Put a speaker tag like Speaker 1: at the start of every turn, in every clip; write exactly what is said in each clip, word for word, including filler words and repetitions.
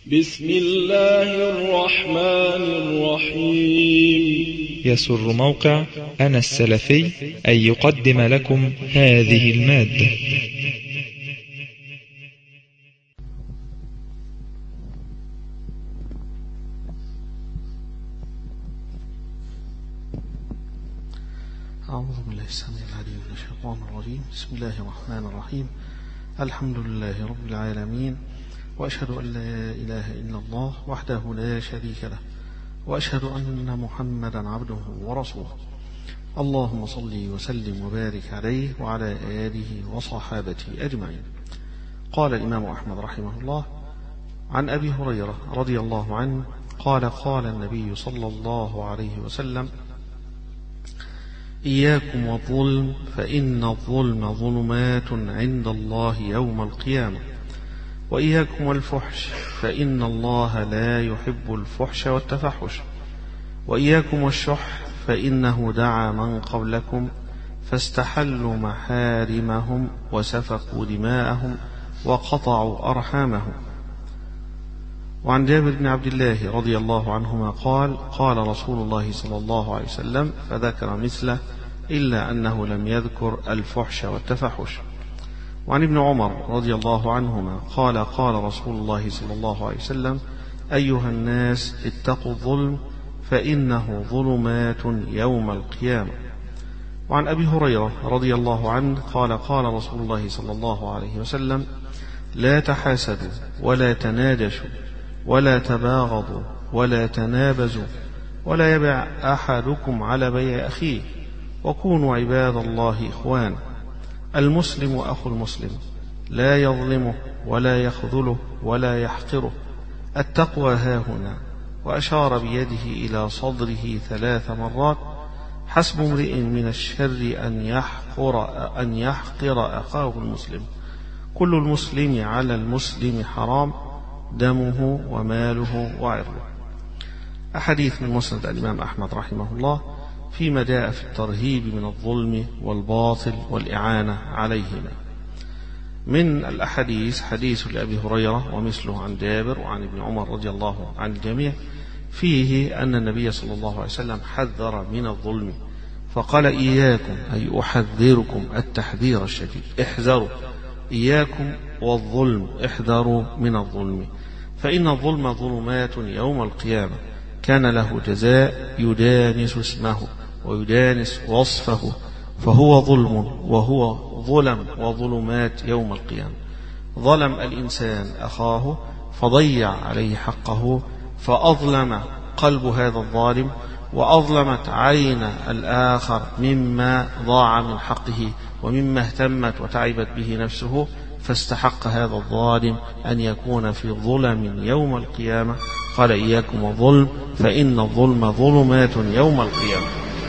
Speaker 1: بسم الله الرحمن الرحيم.
Speaker 2: يسر موقع أنا السلفي أن يقدم لكم هذه المادة.
Speaker 3: أعوذ بالله السميع العليم من الشيطان الرجيم. بسم الله الرحمن الرحيم. الحمد لله رب العالمين، وأشهد أن لا إله إلا الله وحده لا شريك له، وأشهد أن محمدا عبده ورسوله. اللهم صل وسلم وبارك عليه وعلى آله وصحابته أجمعين. قال الإمام أحمد رحمه الله عن أبي هريرة رضي الله عنه قال قال النبي صلى الله عليه وسلم: إياكم والظلم فإن الظلم ظلمات عند الله يوم القيامة، وإياكم والفحش فإن الله لا يحب الفحش والتفحش، وإياكم والشح فإنه دعا من قبلكم فاستحلوا محارمهم وسفكوا دماءهم وقطعوا أرحامهم. وعن جابر بن عبد الله رضي الله عنهما قال قال رسول الله صلى الله عليه وسلم فذكر مثله إلا أنه لم يذكر الفحش والتفحش. وعن ابن عمر رضي الله عنهما قال قال رسول الله صلى الله عليه وسلم: أيها الناس اتقوا الظلم فإنه ظلمات يوم القيامة. وعن أبي هريرة رضي الله عنه قال قال رسول الله صلى الله عليه وسلم: لا تحاسدوا ولا تناجشوا ولا تباغضوا ولا تنابزوا ولا يبع أحدكم على بيع أخيه، وكونوا عباد الله إخوانا. المسلم أخو المسلم لا يظلمه ولا يخذله ولا يحقره. التقوى هاهنا، وأشار بيده إلى صدره ثلاث مرات: حسب امرئ من الشر أن يحقر, أن يحقر أخاه المسلم. كل المسلم على المسلم حرام، دمه وماله وعرضه. أحاديث من مسند الإمام أحمد رحمه الله فيما جاء في الترهيب من الظلم والباطل والإعانة عليهما. من الأحاديث حديث لأبي هريرة ومثله عن جابر وعن ابن عمر رضي الله عن الجميع، فيه أن النبي صلى الله عليه وسلم حذر من الظلم فقال: إياكم، أي أحذركم التحذير الشديد، احذروا، إياكم والظلم، احذروا من الظلم، فإن الظلم ظلمات يوم القيامة، كان له جزاء يدانس اسمه ويدانس وصفه، فهو ظلم وهو ظلم وظلمات يوم القيامة. ظلم الإنسان أخاه فضيع عليه حقه، فأظلم قلب هذا الظالم وأظلمت عين الآخر مما ضاع من حقه ومما اهتمت وتعبت به نفسه، فاستحق هذا الظالم أن يكون في ظلم يوم القيامة. قال: إياكم والظلم فإن الظلم ظلمات يوم القيامة.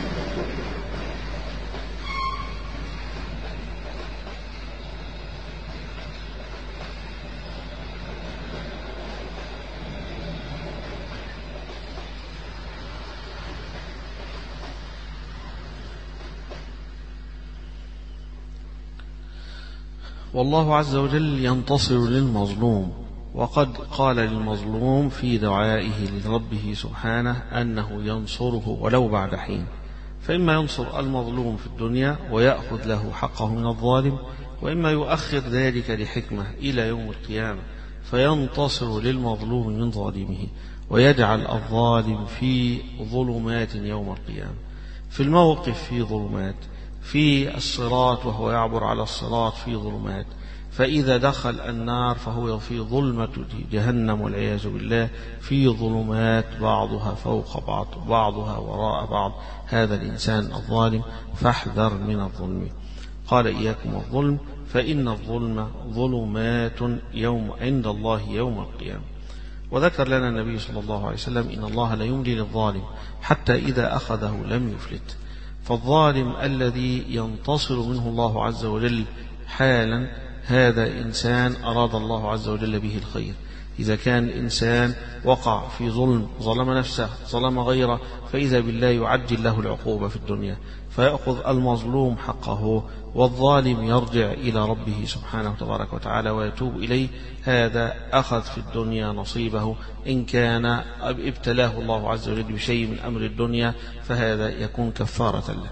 Speaker 3: والله عز وجل ينتصر للمظلوم، وقد قال للمظلوم في دعائه لربه سبحانه أنه ينصره ولو بعد حين، فإما ينصر المظلوم في الدنيا ويأخذ له حقه من الظالم، وإما يؤخر ذلك لحكمة إلى يوم القيامة فينتصر للمظلوم من ظالمه ويجعل الظالم في ظلمات يوم القيامة. في الموقف في ظلمات، في الصراط وهو يعبر على الصراط في ظلمات، فإذا دخل النار فهو في ظلمة جهنم والعياذ بالله، في ظلمات بعضها فوق بعض بعضها وراء بعض. هذا الإنسان الظالم، فاحذر من الظلم. قال: إياكم والظلم فإن الظلم ظلمات يوم عند الله يوم القيامة. وذكر لنا النبي صلى الله عليه وسلم إن الله لا يملي للظالم حتى إذا أخذه لم يفلت. فالظالم الذي ينتصر منه الله عز وجل حالا هذا إنسان أراد الله عز وجل به الخير، إذا كان الإنسان وقع في ظلم، ظلم نفسه، ظلم غيره، فإذا بالله يعجل له العقوبة في الدنيا فيأخذ المظلوم حقه، والظالم يرجع إلى ربه سبحانه تبارك وتعالى ويتوب إليه. هذا أخذ في الدنيا نصيبه. إن كان ابتلاه الله عز وجل بشيء من أمر الدنيا فهذا يكون كفارة له.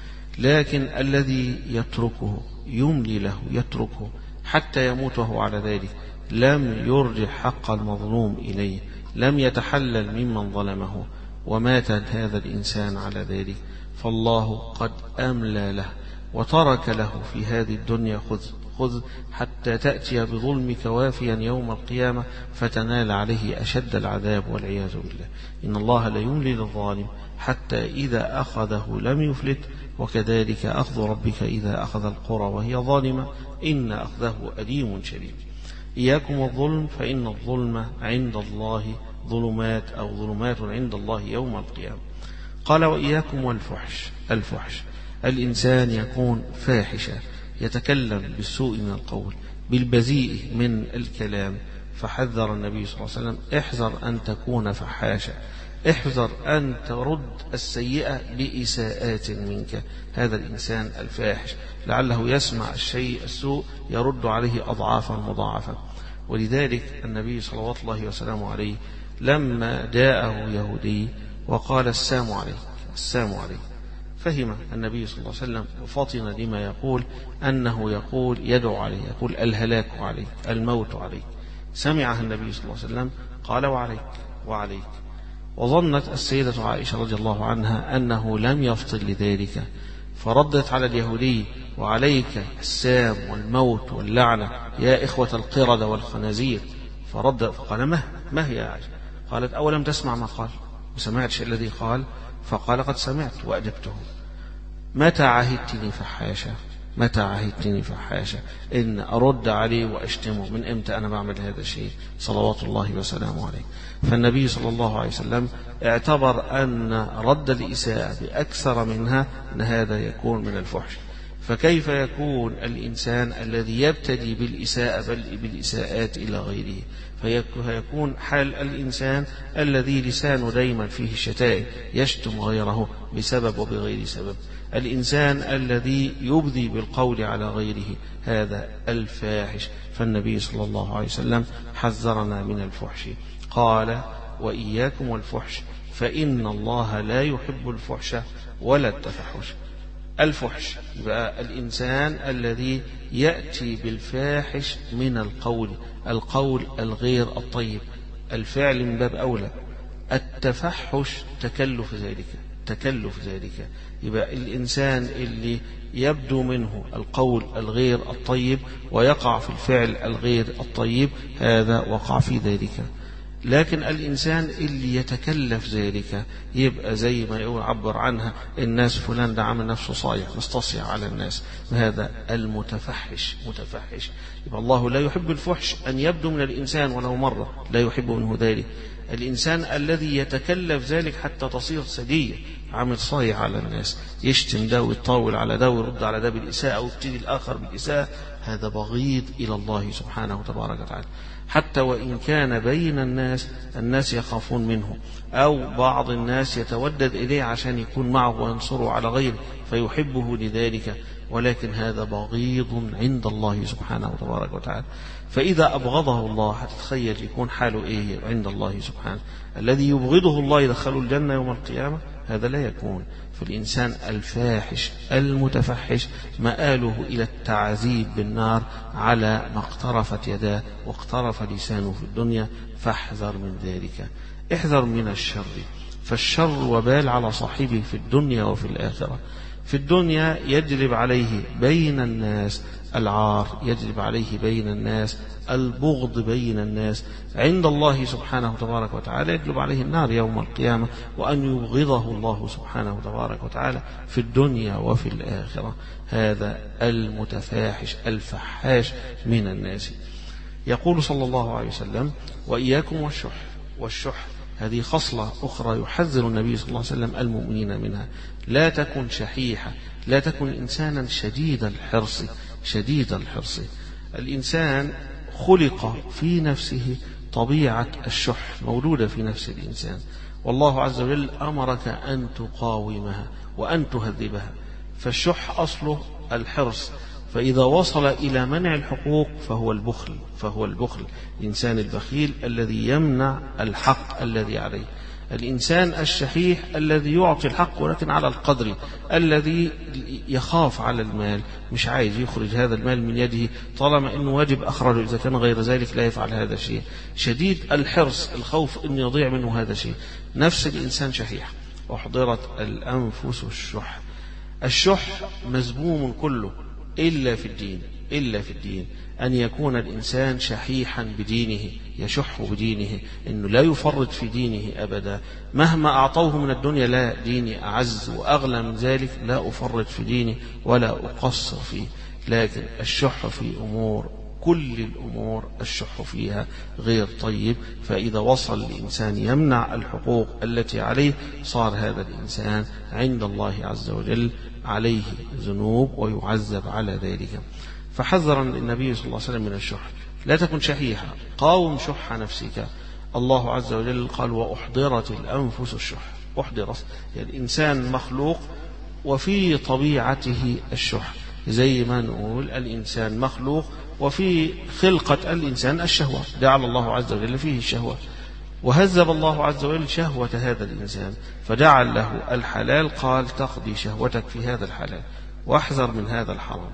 Speaker 3: لكن الذي يتركه، يملي له، يتركه حتى يموت وهو على ذلك، لم يرجع حق المظلوم إليه، لم يتحلل ممن ظلمه، ومات هذا الإنسان على ذلك، فالله قد أملى له وترك له في هذه الدنيا خذ خذ حتى تأتي بظلمك وافيا يوم القيامة فتنال عليه أشد العذاب والعياذ بالله. إن الله لا يملي للظالم حتى إذا أخذه لم يفلت، وكذلك أخذ ربك إذا أخذ القرى وهي ظالمة إن أخذه أليم شديد. إياكم والظلم فإن الظلم عند الله ظلمات أو ظلمات عند الله يوم القيامة. قال وإياكم والفحش. الفحش الإنسان يكون فاحشا، يتكلم بالسوء من القول، بالبذيء من الكلام، فحذر النبي صلى الله عليه وسلم احذر أن تكون فحاشا، احذر أن ترد السيئة بإساءات منك. هذا الإنسان الفاحش لعله يسمع الشيء السوء يرد عليه أضعافا مضاعفة. ولذلك النبي صلوات الله وسلامه عليه لما جاءه يهودي وقال السلام عليك السلام عليك، فهم النبي صلى الله عليه وسلم وفطن لما يقول أنه يقول يدعو عليه، يقول الهلاك عليك، الموت عليك. سمعها النبي صلى الله عليه وسلم قال وعليك وعليك. وظنت السيدة عائشة رضي الله عنها أنه لم يفطن لذلك، فردت على اليهودي وعليك السام والموت واللعنة يا إخوة القردة والخنازير. فرد فقال ما ما هي عائشة؟ قالت أولم تسمع ما قال؟ وسمعتش الذي قال؟ فقال قد سمعت وأجبته. متى عهدتني فحاشا؟ متى عهدتني فحاشا؟ إن أرد عليه وأشتمه، من إمتى أنا بعمل هذا الشيء؟ صلوات الله وسلامه عليه. فالنبي صلى الله عليه وسلم اعتبر أن رد الإساءة بأكثر منها أن هذا يكون من الفحش. فكيف يكون الإنسان الذي يبتدي بالإساءة بل بالإساءات إلى غيره؟ فيكون حال الإنسان الذي لسانه دايما فيه الشتائم، يشتم غيره بسبب وبغير سبب، الإنسان الذي يبذي بالقول على غيره، هذا الفاحش. فالنبي صلى الله عليه وسلم حذرنا من الفحش. قال وإياكم والفحش فإن الله لا يحب الفحش ولا التفحش. الفحش يبقى الإنسان الذي يأتي بالفاحش من القول، القول الغير الطيب، الفعل من باب أولى. التفحش تكلف ذلك، تكلف ذلك. يبقى الإنسان اللي يبدو منه القول الغير الطيب ويقع في الفعل الغير الطيب، هذا وقع في ذلك. لكن الإنسان اللي يتكلف ذلك يبقى زي ما يقول عبر عنها الناس فلان ده عامل نفسه صايع مستصيع على الناس، هذا المتفحش متفحش. يبقى الله لا يحب الفحش أن يبدو من الإنسان ولو مرة، لا يحب منه ذلك. الإنسان الذي يتكلف ذلك حتى تصير سجية، عامل صايع على الناس، يشتم ده ويطاول على ده ويرد على ده بالإساءة ويبتدي الآخر بالإساءة، هذا بغيض إلى الله سبحانه وتبارك وتعالى. حتى وإن كان بين الناس الناس يخافون منه، أو بعض الناس يتودد إليه عشان يكون معه وينصره على غيره فيحبه لذلك، ولكن هذا بغيض عند الله سبحانه وتبارك وتعالى. فإذا أبغضه الله هتتخيل يكون حاله إيه عند الله سبحانه. الذي يبغضه الله يدخله الجنة يوم القيامة، هذا لا يكون. فالإنسان الفاحش المتفحش مآله إلى التعذيب بالنار على ما اقترفت يداه واقترف لسانه في الدنيا. فاحذر من ذلك، احذر من الشر، فالشر وبال على صاحبه في الدنيا وفي الآخرة. في الدنيا يجلب عليه بين الناس العار، يجلب عليه بين الناس البغض بين الناس. عند الله سبحانه تبارك وتعالى يجلب عليه النار يوم القيامة، وأن يبغضه الله سبحانه تبارك وتعالى في الدنيا وفي الآخرة. هذا المتفاحش الفحاش من الناس. يقول صلى الله عليه وسلم وإياكم والشح. والشح هذه خصلة أخرى يحذر النبي صلى الله عليه وسلم المؤمنين منها. لا تكن شحيحة، لا تكن إنسانا شديد الحرص. شديد الحرص الإنسان خلق في نفسه طبيعة الشح موجودة في نفس الإنسان، والله عز وجل أمرك أن تقاومها وأن تهذبها. فالشح أصله الحرص، فإذا وصل إلى منع الحقوق فهو البخل فهو البخل الإنسان البخيل الذي يمنع الحق الذي عليه. الإنسان الشحيح الذي يعطي الحق ولكن على القدر، الذي يخاف على المال، مش عايز يخرج هذا المال من يده طالما أنه واجب أخرجه، إذا كان غير ذلك لا يفعل هذا الشيء. شديد الحرص، الخوف أن يضيع منه هذا الشيء. نفس الإنسان شحيح. وحضرت الأنفس الشح. الشح مذموم كله إلا في الدين إلا في الدين أن يكون الإنسان شحيحا بدينه، يشح بدينه، أنه لا يفرط في دينه أبدا. مهما أعطوه من الدنيا، لا، ديني أعز وأغلى من ذلك، لا أفرط في ديني ولا أقصر فيه. لكن الشح في أمور، كل الأمور الشح فيها غير طيب. فإذا وصل الإنسان يمنع الحقوق التي عليه، صار هذا الإنسان عند الله عز وجل عليه ذنوب ويعذب على ذلك. فحذر النبي صلى الله عليه وسلم من الشح. لا تكن شحيحا، قاوم شح نفسك. الله عز وجل قال: وأحضرت الأنفس الشح. أحضرت يعني الإنسان مخلوق وفي طبيعته الشح، زي ما نقول الإنسان مخلوق وفي خلقة الإنسان الشهوة، جعل الله عز وجل فيه الشهوة، وهذب الله عز وجل شهوة هذا الإنسان فجعل له الحلال، قال: تقضي شهوتك في هذا الحلال واحذر من هذا الحرام.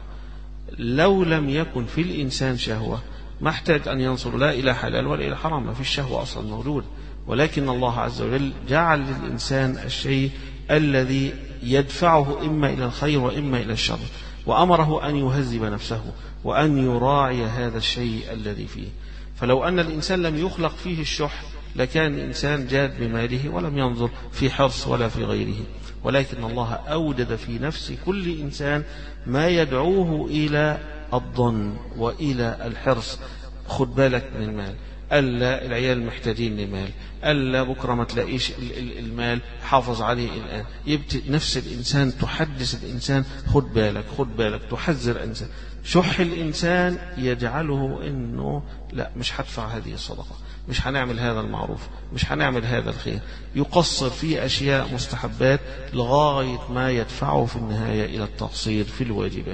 Speaker 3: لو لم يكن في الإنسان شهوة ما احتاج أن ينظر لا إلى حلال ولا إلى حرام، ما فيش شهوة أصلا موجود. ولكن الله عز وجل جعل للإنسان الشيء الذي يدفعه إما إلى الخير وإما إلى الشر، وأمره أن يهذب نفسه وأن يراعي هذا الشيء الذي فيه. فلو أن الإنسان لم يخلق فيه الشح لكان الإنسان جاد بماله ولم ينظر في حرص ولا في غيره. ولكن الله أوجد في نفس كل إنسان ما يدعوه إلى الظن وإلى الحرص. خد بالك من المال، ألا العيال محتاجين لمال، ألا بكرة ما تلاقيش المال، حافظ عليه الآن. يبتدي نفس الإنسان تحدث الإنسان: خد بالك خد بالك، تحذر الإنسان. شح الإنسان يجعله إنه لا، مش هدفع هذه الصدقة، مش هنعمل هذا المعروف، مش هنعمل هذا الخير، يقصر في أشياء مستحبات لغاية ما يدفعه في النهاية إلى التقصير في الواجبات.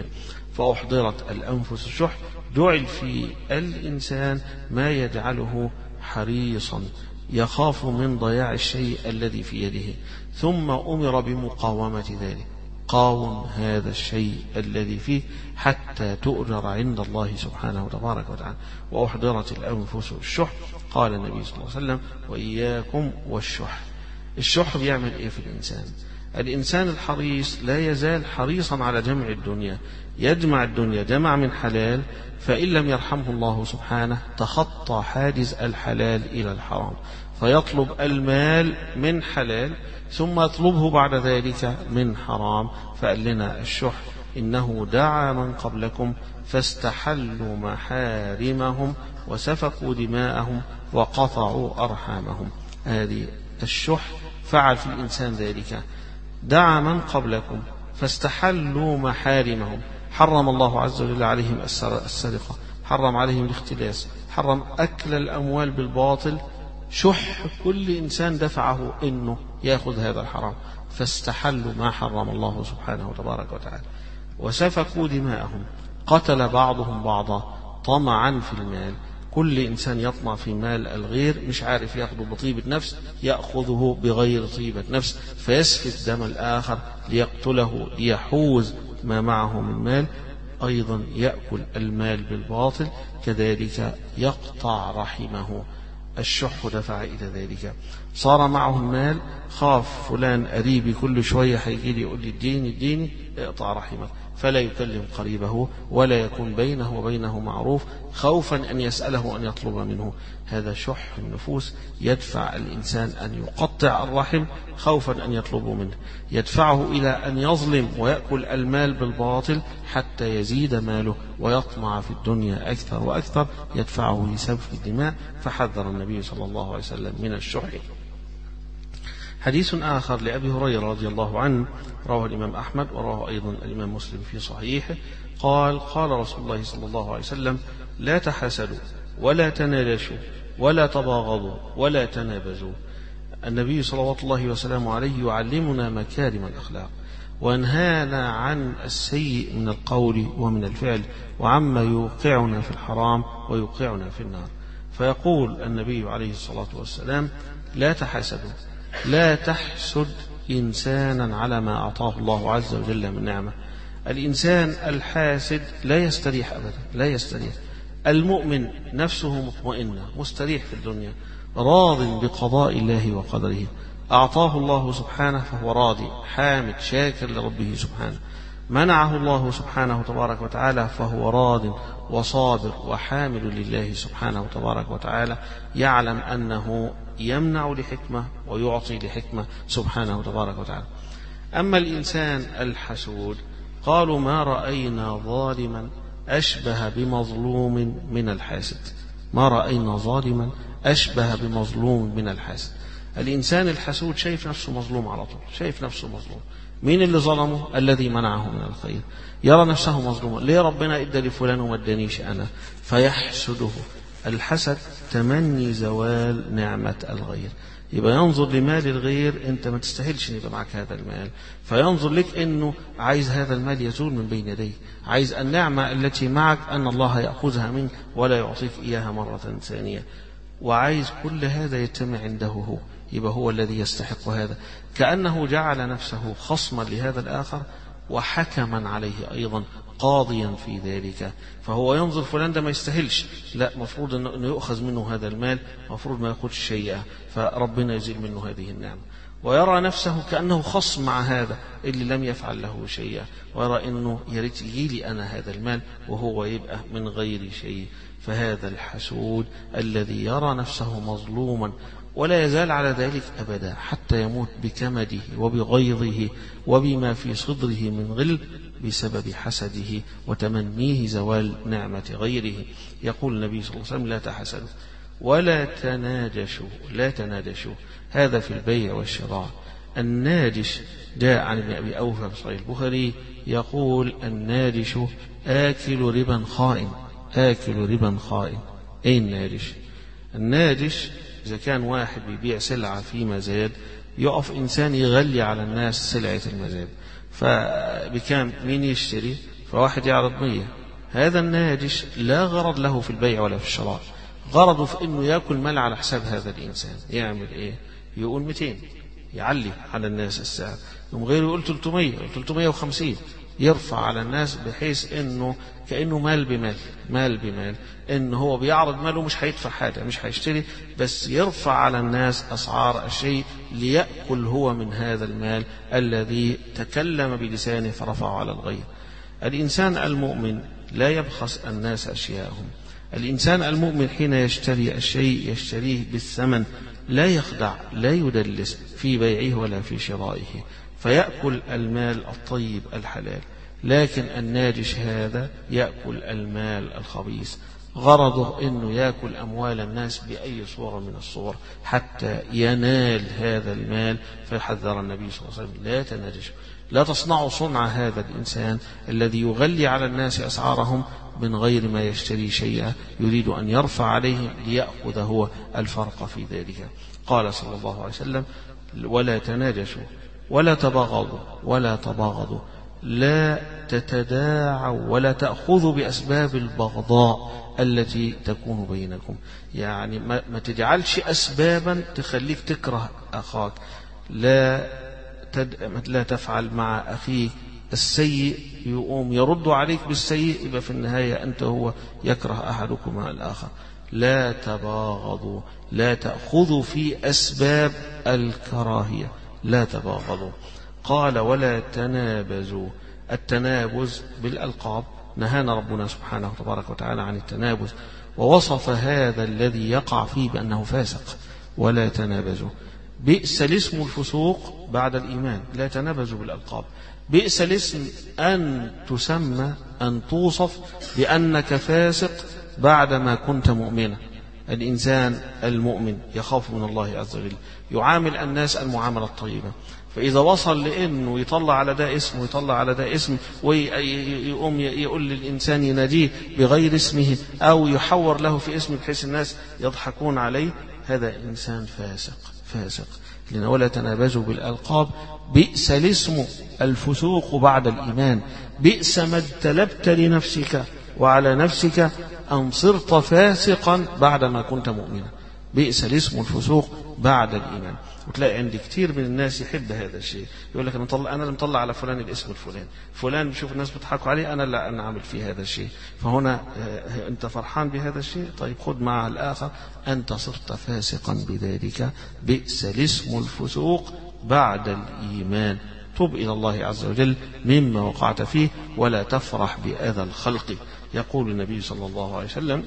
Speaker 3: فأحضرت الأنفس الشح، جعل في الإنسان ما يجعله حريصا، يخاف من ضياع الشيء الذي في يده، ثم أمر بمقاومة ذلك. قاوم هذا الشيء الذي فيه حتى تؤجر عند الله سبحانه وتبارك وتعالى. وأحضرت الأنفس الشح. قال النبي صلى الله عليه وسلم: وإياكم والشح. الشح بيعمل إيه في الإنسان؟ الإنسان الحريص لا يزال حريصا على جمع الدنيا، يجمع الدنيا جمع من حلال، فإن لم يرحمه الله سبحانه تخطى حاجز الحلال إلى الحرام، فيطلب المال من حلال ثم يطلبه بعد ذلك من حرام. فقال لنا الشح: إنه دعا من قبلكم فاستحلوا محارمهم وسفكوا دماءهم وقطعوا أرحامهم. هذه الشح فعل في الإنسان ذلك. دعا من قبلكم فاستحلوا محارمهم، حرم الله عز وجل عليهم السرقة، حرم عليهم الاختلاس، حرم أكل الأموال بالباطل. شح كل إنسان دفعه إنه يأخذ هذا الحرام، فاستحلوا ما حرم الله سبحانه وتبارك وتعالى. وسفكوا دماءهم، قتل بعضهم بعضا طمعا في المال. كل إنسان يطمع في مال الغير، مش عارف يأخذه بطيبة نفس، يأخذه بغير طيبة نفس، فيسفك دم الآخر ليقتله ليحوز ما معه من مال. أيضا يأكل المال بالباطل، كذلك يقطع رحمه. الشح دفع إلى ذلك. صار معه المال، خاف فلان قريبي كل شوية هيجي لي يقول لي اديني اديني، اقطع رحمك، فلا يكلم قريبه ولا يكون بينه وبينه معروف، خوفا أن يسأله أن يطلب منه. هذا شح النفوس يدفع الإنسان أن يقطع الرحم خوفا أن يطلبه منه، يدفعه إلى أن يظلم ويأكل المال بالباطل حتى يزيد ماله ويطمع في الدنيا أكثر وأكثر، يدفعه لسفك الدماء. فحذر النبي صلى الله عليه وسلم من الشح. حديث آخر لأبي هريرة رضي الله عنه رواه الإمام أحمد ورواه أيضا الإمام مسلم في صحيحه، قال: قال رسول الله صلى الله عليه وسلم: لا تحاسدوا ولا تناجشوا ولا تباغضوا ولا تنابزوا. النبي صلوات الله وسلامه عليه يعلمنا مكارم الأخلاق وينهانا عن السيء من القول ومن الفعل وعما يوقعنا في الحرام ويوقعنا في النار. فيقول النبي عليه الصلاة والسلام: لا تحاسدوا، لا تحسد إنسانا على ما أعطاه الله عز وجل من نعمة. الإنسان الحاسد لا يستريح أبدا، لا يستريح. المؤمن نفسه مطمئنة، مستريح في الدنيا، راض بقضاء الله وقدره. أعطاه الله سبحانه فهو راضي حامد شاكر لربه سبحانه. منعه الله سبحانه تبارك وتعالى فهو راض وصابر وحامد لله سبحانه تبارك وتعالى، يعلم أنه يمنع لحكمة ويعطي لحكمة سبحانه تبارك وتعالى. أما الإنسان الحسود قالوا: ما رأينا ظالما أشبه بمظلوم من الحاسد. ما رأينا ظالما أشبه بمظلوم من الحاسد. الإنسان الحسود شايف نفسه مظلوم على طول، شايف نفسه مظلوم. مين اللي ظلمه؟ الذي منعه من الخير. يرى نفسه مظلوما، ليه ربنا ادى لفلان وما ادانيش أنا؟ فيحسده. الحسد تمني زوال نعمة الغير. يبقى ينظر لمال الغير، انت ما تستاهلش ان يبقى معك هذا المال، فينظر لك انه عايز هذا المال يزول من بين يديه، عايز النعمة التي معك ان الله يأخذها منك ولا يعطيك اياها مرة ثانية، وعايز كل هذا يتم عنده هو. يبقى هو الذي يستحق هذا، كأنه جعل نفسه خصما لهذا الآخر وحكما عليه أيضا قاضيا في ذلك. فهو ينظر فلان ده ما يستاهلش، لا، مفروض أنه يؤخذ منه هذا المال، مفروض ما يأخذش شيئا، فربنا يزيل منه هذه النعمة. ويرى نفسه كأنه خصم مع هذا اللي لم يفعل له شيئا، ويرى أنه يريد يجيلي أنا هذا المال وهو يبقى من غير شيء. فهذا الحسود الذي يرى نفسه مظلوما ولا يزال على ذلك أبدا حتى يموت بكمده وبغيظه وبما في صدره من غل بسبب حسده وتمنيه زوال نعمة غيره. يقول النبي صلى الله عليه وسلم: لا تحسدوا ولا تناجشوا. لا تناجشوا هذا في البيع والشراء. الناجش جاء عن ابن أبي أوفى في صحيح البخاري يقول: الناجش آكل ربا خائن. آكل ربا خائن. أي الناجش؟ الناجش إذا كان واحد بيبيع سلعة في مزاد، يقف إنسان يغلي على الناس سلعة المزاد، فبكام مين يشتري؟ فواحد يعرض مية. هذا الناجش لا غرض له في البيع ولا في الشراء، غرضه في إنه يأكل مال على حساب هذا الإنسان. يعمل إيه؟ يقول مئتين، يعلي على الناس السعر، يوم غيره يقول ثلاثمية أو ثلاثمية وخمسين، يرفع على الناس بحيث انه كأنه مال بمال، مال بمال، انه هو بيعرض ماله مش هيدفع حاجة، مش هيشتري، بس يرفع على الناس اسعار الشيء ليأكل هو من هذا المال الذي تكلم بلسانه فرفعه على الغير. الإنسان المؤمن لا يبخس الناس أشياءهم. الإنسان المؤمن حين يشتري الشيء يشتريه بالثمن، لا يخدع، لا يدلس في بيعه ولا في شرائه، فيأكل المال الطيب الحلال. لكن الناجش هذا يأكل المال الخبيث، غرضه أنه يأكل أموال الناس بأي صورة من الصور حتى ينال هذا المال. فيحذر النبي صلى الله عليه وسلم: لا تناجشوا، لا تصنعوا صنع هذا الإنسان الذي يغلي على الناس أسعارهم من غير ما يشتري شيئا، يريد أن يرفع عليهم ليأخذ هو الفرق في ذلك. قال صلى الله عليه وسلم: ولا تناجشوا ولا تباغضوا ولا تباغضوا، لا تتداعوا ولا تأخذوا بأسباب البغضاء التي تكون بينكم. يعني ما تجعلش أسبابا تخليك تكره أخاك. لا تد... لا تفعل مع أخيك السيء يقوم يرد عليك بالسيء، يبقى في النهاية أنت هو يكره أحدكما الآخر. لا تباغضوا، لا تأخذوا في أسباب الكراهية، لا تباغضوا. قال: ولا تنابزوا. التنابز بالألقاب، نهانا ربنا سبحانه وتبارك وتعالى عن التنابز، ووصف هذا الذي يقع فيه بأنه فاسق. ولا تنابزوا، بئس الاسم الفسوق بعد الإيمان. لا تنابزوا بالألقاب. بئس الاسم أن تسمى، أن توصف بأنك فاسق بعدما كنت مؤمنا. الإنسان المؤمن يخاف من الله عز وجل، يعامل الناس المعاملة الطيبة، فإذا وصل لأنه يطلع على ده اسم ويطلع على ده اسم ويقوم يقول للإنسان يناديه بغير اسمه أو يحور له في اسمه بحيث الناس يضحكون عليه، هذا إنسان فاسق فاسق. لأن ولا تنابزوا بالألقاب بئس الاسم الفسوق بعد الإيمان، بئس ما اجتلبت لنفسك وعلى نفسك أن صرت فاسقا بعدما كنت مؤمنا. بئس الاسم الفسوق بعد الإيمان. وتلاقي عندي كتير من الناس يحب هذا الشيء، يقول لك أنا مطلع أنا اللي مطلع على فلان الاسم الفلاني، فلان بشوف الناس بتضحكوا عليه أنا لا أنا عامل فيه هذا الشيء. فهنا أنت فرحان بهذا الشيء، طيب خذ مع الآخر أنت صرت فاسقا بذلك. بئس الاسم الفسوق بعد الإيمان. تب إلى الله عز وجل مما وقعت فيه ولا تفرح بأذى الخلق. يقول النبي صلى الله عليه وسلم: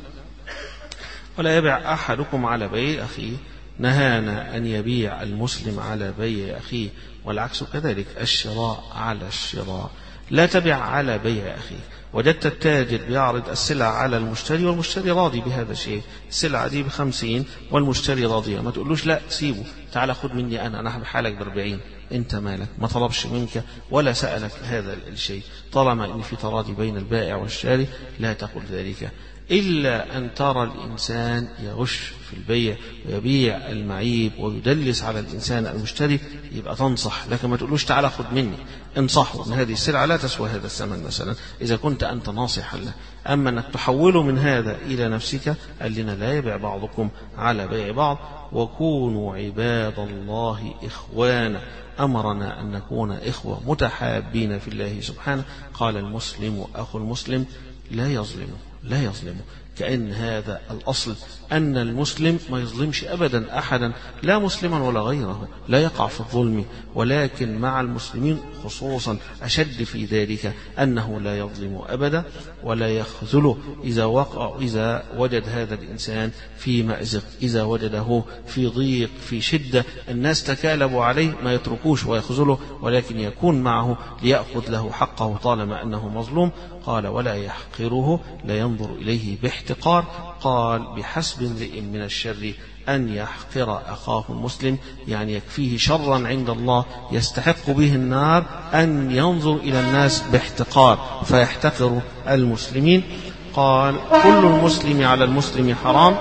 Speaker 3: ولا يبع أحدكم على بيع أخيه. نهانا أن يبيع المسلم على بيع أخيه، والعكس كذلك، الشراء على الشراء. لا تبع على بيع أخيه. وجدت التاجر بيعرض السلع على المشتري والمشتري راضي بهذا الشيء، السلعة دي بخمسين والمشتري راضية، ما تقولوش لا سيبه تعال خد مني أنا أنا بحالك باربعين، أنت مالك، ما طلبش منك ولا سألك هذا الشيء. طالما إن في تراضي بين البائع والشاري لا تقل ذلك، إلا أن ترى الإنسان يغش في البيع ويبيع المعيب ويدلس على الإنسان المشتري، يبقى تنصح، لكن ما تقولوش تعالى خد مني، انصحه ان هذه السلعة لا تسوى هذا الثمن مثلا إذا كنت أنت ناصحا له. أما أنك تحوله من هذا إلى نفسك، قال لنا لا يبيع بعضكم على بيع بعض. وكونوا عباد الله إخوانا، أمرنا أن نكون إخوة متحابين في الله سبحانه. قال: المسلم أخو المسلم لا يظلمه لا يظلمه. كأن هذا الأصل أن المسلم ما يظلمش أبدا أحدا، لا مسلما ولا غيره، لا يقع في الظلم، ولكن مع المسلمين خصوصا أشد في ذلك أنه لا يظلم أبدا ولا يخذله إذا وقع إذا وجد هذا الإنسان في مأزق، إذا وجده في ضيق في شدة الناس تكالبوا عليه ما يتركوش ويخذله، ولكن يكون معه ليأخذ له حقه طالما أنه مظلوم. قال: ولا يحقره، لا ينظر إليه باحتقار. قال: بحسب امرئ من الشر أن يحقر أخاه المسلم، يعني يكفيه شرا عند الله يستحق به النار أن ينظر إلى الناس باحتقار فيحتقر المسلمين. قال: كل المسلم على المسلم حرام،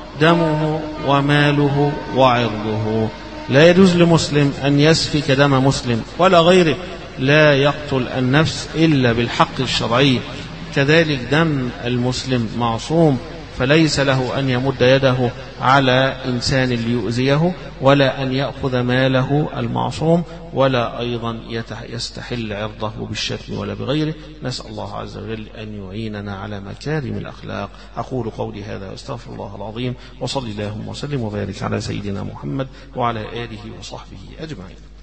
Speaker 3: دمه وماله وعرضه. لا يجوز لمسلم أن يسفك دم مسلم ولا غيره، لا يقتل النفس إلا بالحق الشرعي. كذلك دم المسلم معصوم، فليس له أن يمد يده على إنسان ليؤذيه، ولا أن يأخذ ماله المعصوم، ولا أيضا يستحل عرضه بالشتم ولا بغيره. نسأل الله عز وجل أن يعيننا على مكارم الأخلاق. أقول قولي هذا واستغفر الله العظيم، وصلي اللهم وسلم وبارك على سيدنا محمد وعلى آله وصحبه أجمعين.